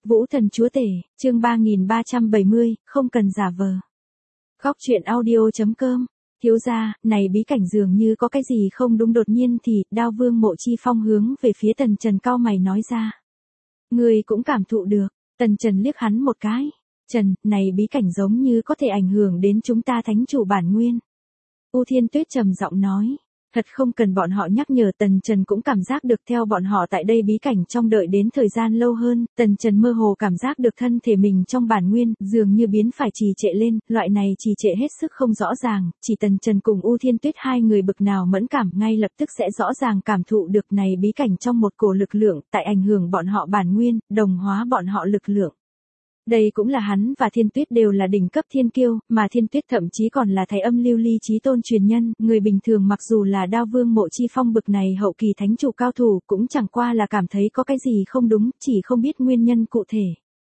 Vũ Thần Chúa Tể, chương 3370, không cần giả vờ. Góc truyện audio.com. Thiếu gia, này bí cảnh dường như có cái gì không đúng, đột nhiên thì Đao Vương Mộ Chi Phong hướng về phía Tần Trần cau mày nói ra. Người cũng cảm thụ được. Tần Trần liếc hắn một cái. Trần, này bí cảnh giống như có thể ảnh hưởng đến chúng ta thánh chủ bản nguyên. U Thiên Tuyết trầm giọng nói. Thật không cần bọn họ nhắc nhở, Tần Trần cũng cảm giác được theo bọn họ tại đây bí cảnh trong đợi đến thời gian lâu hơn, Tần Trần mơ hồ cảm giác được thân thể mình trong bản nguyên, dường như biến phải trì trệ lên, loại này trì trệ hết sức không rõ ràng, chỉ Tần Trần cùng U Thiên Tuyết hai người bực nào mẫn cảm ngay lập tức sẽ rõ ràng cảm thụ được này bí cảnh trong một cổ lực lượng, tại ảnh hưởng bọn họ bản nguyên, đồng hóa bọn họ lực lượng. Đây cũng là hắn và Thiên Tuyết đều là đỉnh cấp thiên kiêu, mà Thiên Tuyết thậm chí còn là Thái Âm Lưu Ly chí tôn truyền nhân, người bình thường mặc dù là Đao Vương Mộ Chi Phong bực này hậu kỳ thánh chủ cao thủ, cũng chẳng qua là cảm thấy có cái gì không đúng, chỉ không biết nguyên nhân cụ thể.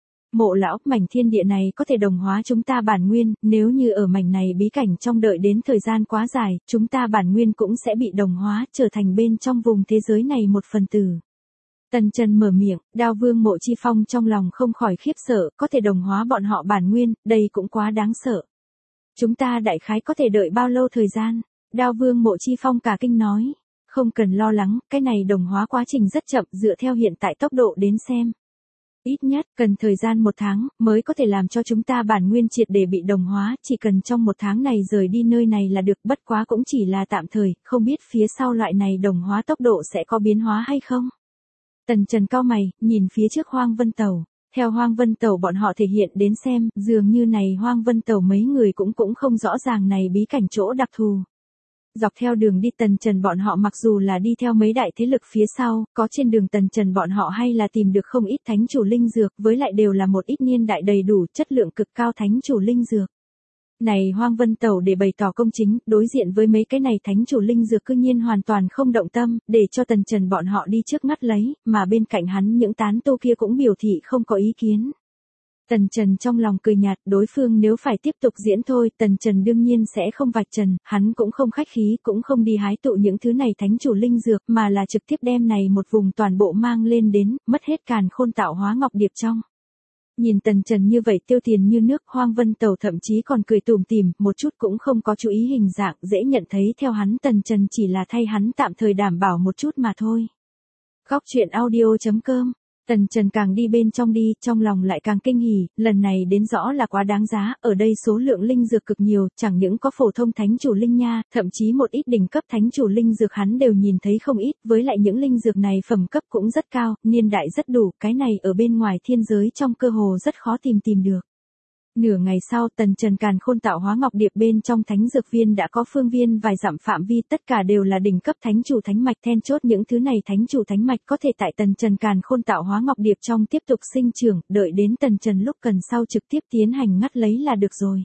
Mộ lão, mảnh thiên địa này có thể đồng hóa chúng ta bản nguyên, nếu như ở mảnh này bí cảnh trong đợi đến thời gian quá dài, chúng ta bản nguyên cũng sẽ bị đồng hóa, trở thành bên trong vùng thế giới này một phần tử. Tần Trần mở miệng, Đao Vương Mộ Chi Phong trong lòng không khỏi khiếp sợ, có thể đồng hóa bọn họ bản nguyên, đây cũng quá đáng sợ. Chúng ta đại khái có thể đợi bao lâu thời gian? Đao Vương Mộ Chi Phong cả kinh nói. Không cần lo lắng, cái này đồng hóa quá trình rất chậm, dựa theo hiện tại tốc độ đến xem. Ít nhất, cần thời gian 1 tháng, mới có thể làm cho chúng ta bản nguyên triệt để bị đồng hóa, chỉ cần trong 1 tháng này rời đi nơi này là được, bất quá cũng chỉ là tạm thời, không biết phía sau loại này đồng hóa tốc độ sẽ có biến hóa hay không? Tần Trần cau mày, nhìn phía trước Hoang Vân Tàu. Theo Hoang Vân Tàu bọn họ thể hiện đến xem, dường như này Hoang Vân Tàu mấy người cũng không rõ ràng này bí cảnh chỗ đặc thù. Dọc theo đường đi Tần Trần bọn họ mặc dù là đi theo mấy đại thế lực phía sau, có trên đường Tần Trần bọn họ hay là tìm được không ít thánh chủ linh dược, với lại đều là một ít niên đại đầy đủ chất lượng cực cao thánh chủ linh dược. Này Hoang Vân Tàu để bày tỏ công chính, đối diện với mấy cái này thánh chủ linh dược cư nhiên hoàn toàn không động tâm, để cho Tần Trần bọn họ đi trước mắt lấy, mà bên cạnh hắn những tán tu kia cũng biểu thị không có ý kiến. Tần Trần trong lòng cười nhạt, đối phương nếu phải tiếp tục diễn thôi, Tần Trần đương nhiên sẽ không vạch trần, hắn cũng không khách khí, cũng không đi hái tụ những thứ này thánh chủ linh dược, mà là trực tiếp đem này một vùng toàn bộ mang lên đến, mất hết càn khôn tạo hóa ngọc điệp trong. Nhìn Tần Trần như vậy tiêu tiền như nước, Hoang Vân Tàu thậm chí còn cười tủm tỉm, một chút cũng không có chú ý hình dạng, dễ nhận thấy theo hắn Tần Trần chỉ là thay hắn tạm thời đảm bảo một chút mà thôi. Góc truyện audio.com. Tần Trần càng đi bên trong đi, trong lòng lại càng kinh hỉ, lần này đến rõ là quá đáng giá, ở đây số lượng linh dược cực nhiều, chẳng những có phổ thông thánh chủ linh nha, thậm chí một ít đỉnh cấp thánh chủ linh dược hắn đều nhìn thấy không ít, với lại những linh dược này phẩm cấp cũng rất cao, niên đại rất đủ, cái này ở bên ngoài thiên giới trong cơ hồ rất khó tìm được. Nửa ngày sau Tần Trần càn khôn tạo hóa ngọc điệp bên trong thánh dược viên đã có phương viên vài dặm phạm vi, tất cả đều là đỉnh cấp thánh chủ thánh mạch, then chốt những thứ này thánh chủ thánh mạch có thể tại Tần Trần càn khôn tạo hóa ngọc điệp trong tiếp tục sinh trưởng, đợi đến Tần Trần lúc cần sau trực tiếp tiến hành ngắt lấy là được rồi.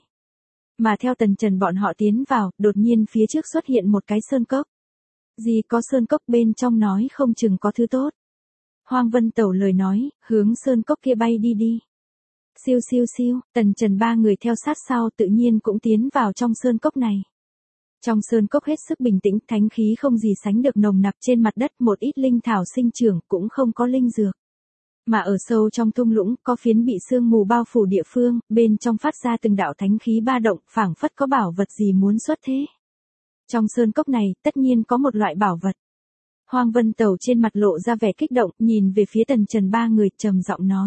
Mà theo Tần Trần bọn họ tiến vào, đột nhiên phía trước xuất hiện một cái sơn cốc. Gì có sơn cốc bên trong nói không chừng có thứ tốt. Hoang Vân Tẩu lời nói, hướng sơn cốc kia bay đi. Siêu siêu siêu, Tần Trần ba người theo sát sau tự nhiên cũng tiến vào trong sơn cốc này. Trong sơn cốc hết sức bình tĩnh, thánh khí không gì sánh được nồng nặc, trên mặt đất một ít linh thảo sinh trưởng, cũng không có linh dược. Mà ở sâu trong thung lũng, có phiến bị sương mù bao phủ địa phương, bên trong phát ra từng đạo thánh khí ba động, phảng phất có bảo vật gì muốn xuất thế. Trong sơn cốc này, tất nhiên có một loại bảo vật. Hoang Vân Tẩu trên mặt lộ ra vẻ kích động, nhìn về phía Tần Trần ba người, trầm giọng nói.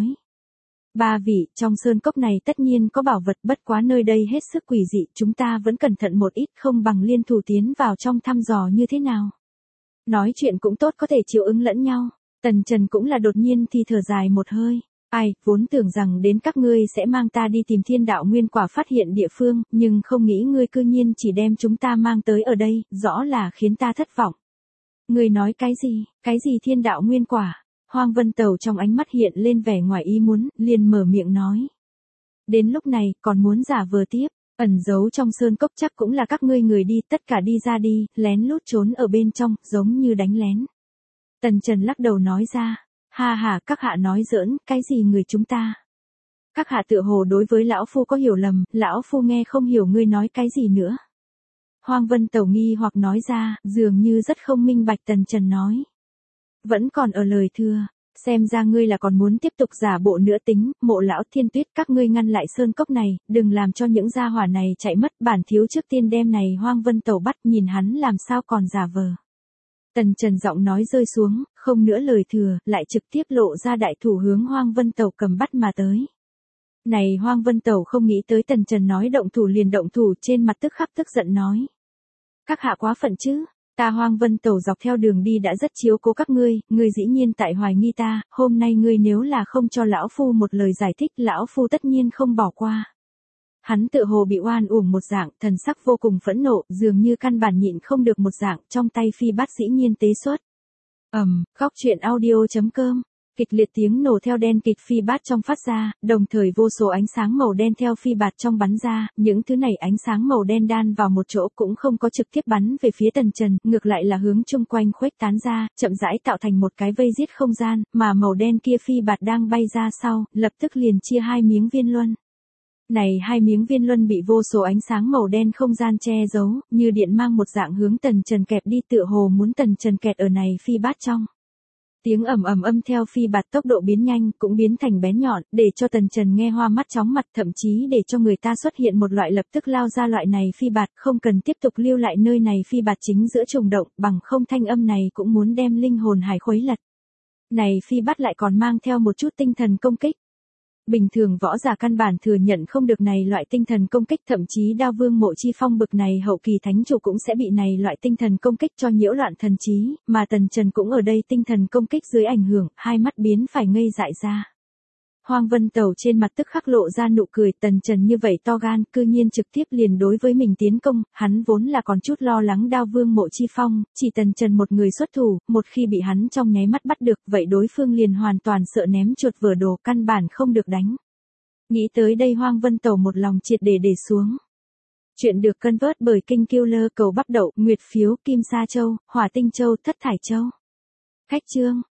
Ba vị, trong sơn cốc này tất nhiên có bảo vật, bất quá nơi đây hết sức quỷ dị, chúng ta vẫn cẩn thận một ít, không bằng liên thủ tiến vào trong thăm dò như thế nào. Nói chuyện cũng tốt, có thể chiều ứng lẫn nhau. Tần Trần cũng là đột nhiên thì thở dài một hơi. Ai, vốn tưởng rằng đến các ngươi sẽ mang ta đi tìm thiên đạo nguyên quả phát hiện địa phương, nhưng không nghĩ ngươi cư nhiên chỉ đem chúng ta mang tới ở đây, rõ là khiến ta thất vọng. Ngươi nói cái gì thiên đạo nguyên quả? Hoang Vân Tẩu trong ánh mắt hiện lên vẻ ngoài ý muốn, liền mở miệng nói. Đến lúc này, còn muốn giả vờ tiếp, ẩn giấu trong sơn cốc chắc cũng là các ngươi người đi, tất cả đi ra đi, lén lút trốn ở bên trong, giống như đánh lén. Tần Trần lắc đầu nói ra, ha, các hạ nói giỡn, cái gì người chúng ta? Các hạ tựa hồ đối với lão phu có hiểu lầm, lão phu nghe không hiểu ngươi nói cái gì nữa. Hoang Vân Tẩu nghi hoặc nói ra, dường như rất không minh bạch. Tần Trần nói. Vẫn còn ở lời thưa, Xem ra ngươi là còn muốn tiếp tục giả bộ nữa tính, Mộ lão Thiên Tuyết, các ngươi ngăn lại sơn cốc này, đừng làm cho những gia hỏa này chạy mất, bản thiếu trước tiên đem này Hoang Vân Tẩu bắt, nhìn hắn làm sao còn giả vờ. Tần Trần giọng nói rơi xuống, không nữa lời thừa, lại trực tiếp lộ ra đại thủ hướng Hoang Vân Tẩu cầm bắt mà tới. Này Hoang Vân Tẩu không nghĩ tới Tần Trần nói động thủ liền động thủ, trên mặt tức khắc tức giận nói. Các hạ quá phận chứ, ta Hoang Vân Tẩu dọc theo đường đi đã rất chiếu cố các ngươi dĩ nhiên tại hoài nghi ta, hôm nay ngươi nếu là không cho lão phu một lời giải thích, lão phu tất nhiên không bỏ qua. Hắn tựa hồ bị oan uổng một dạng, thần sắc vô cùng phẫn nộ, dường như căn bản nhịn không được một dạng, trong tay phi bát dĩ nhiên tế xuất. Góc truyện audio.com. Kịch liệt tiếng nổ theo đen kịch phi bát trong phát ra, đồng thời vô số ánh sáng màu đen theo phi bạt trong bắn ra, những thứ này ánh sáng màu đen đan vào một chỗ cũng không có trực tiếp bắn về phía Tần Trần, ngược lại là hướng chung quanh khuếch tán ra, chậm rãi tạo thành một cái vây giết không gian, mà màu đen kia phi bạt đang bay ra sau, lập tức liền chia hai miếng viên luân. Này hai miếng viên luân bị vô số ánh sáng màu đen không gian che giấu, như điện mang một dạng hướng Tần Trần kẹp đi, tựa hồ muốn Tần Trần kẹt ở này phi bát trong. Tiếng ầm ầm âm theo phi bạt tốc độ biến nhanh, cũng biến thành bén nhọn, để cho Tần Trần nghe hoa mắt chóng mặt, thậm chí để cho người ta xuất hiện một loại lập tức lao ra loại này phi bạt, không cần tiếp tục lưu lại nơi này phi bạt chính giữa trùng động, bằng không thanh âm này cũng muốn đem linh hồn hải khuấy lật. Này phi bát lại còn mang theo một chút tinh thần công kích. Bình thường võ giả căn bản thừa nhận không được này loại tinh thần công kích, thậm chí Đao Vương Mộ Chi Phong bực này hậu kỳ thánh chủ cũng sẽ bị này loại tinh thần công kích cho nhiễu loạn thần trí, mà Tần Trần cũng ở đây tinh thần công kích dưới ảnh hưởng, hai mắt biến phải ngây dại ra. Hoang Vân Tẩu trên mặt tức khắc lộ ra nụ cười, Tần Trần như vậy to gan, cư nhiên trực tiếp liền đối với mình tiến công, hắn vốn là còn chút lo lắng Đao Vương Mộ Chi Phong, chỉ Tần Trần một người xuất thủ, một khi bị hắn trong nháy mắt bắt được, vậy đối phương liền hoàn toàn sợ ném chuột vỡ đồ, căn bản không được đánh. Nghĩ tới đây Hoang Vân Tẩu một lòng triệt để xuống. Chuyện được cân vớt bởi King Killer, cầu bắp đậu, nguyệt phiếu, kim sa châu, hỏa tinh châu, thất thải châu. Khách chương.